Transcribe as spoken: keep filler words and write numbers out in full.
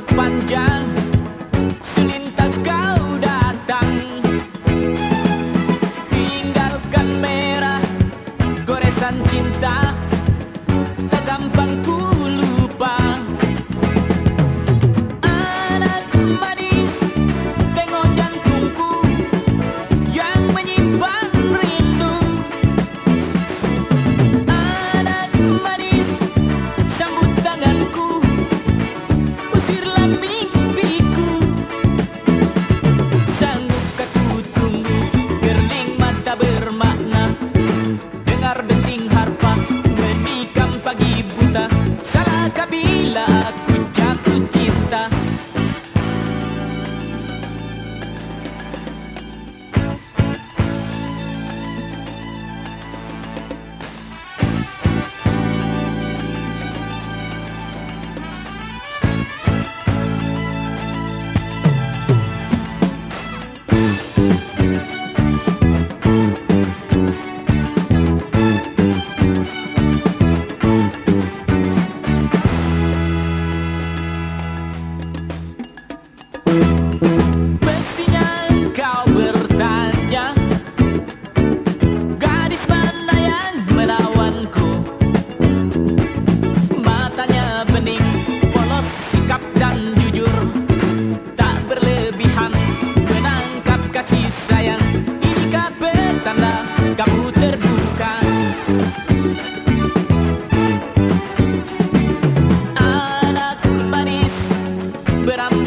rambut panjang, selintas kau datang, tinggalkan merah goresan cinta, tak gampang ku lupa. Anak manis, tengok jantungku yang menyimpan rindu. Anak manis, sambut tanganku, usirlah mimpiku. Sanggupkah ku tunggu, gerling mata bermakna, dengar denting harpa menikam pagi buta. Salahkah bila aku jatuh cinta? Mestinya engkau bertanya, gadis mana yang menawanku? Matanya bening, polos, sikap dan jujur, tak berlebihan menangkap kasih sayang. Inikah pertanda kamu terbuka? Anak manis, beram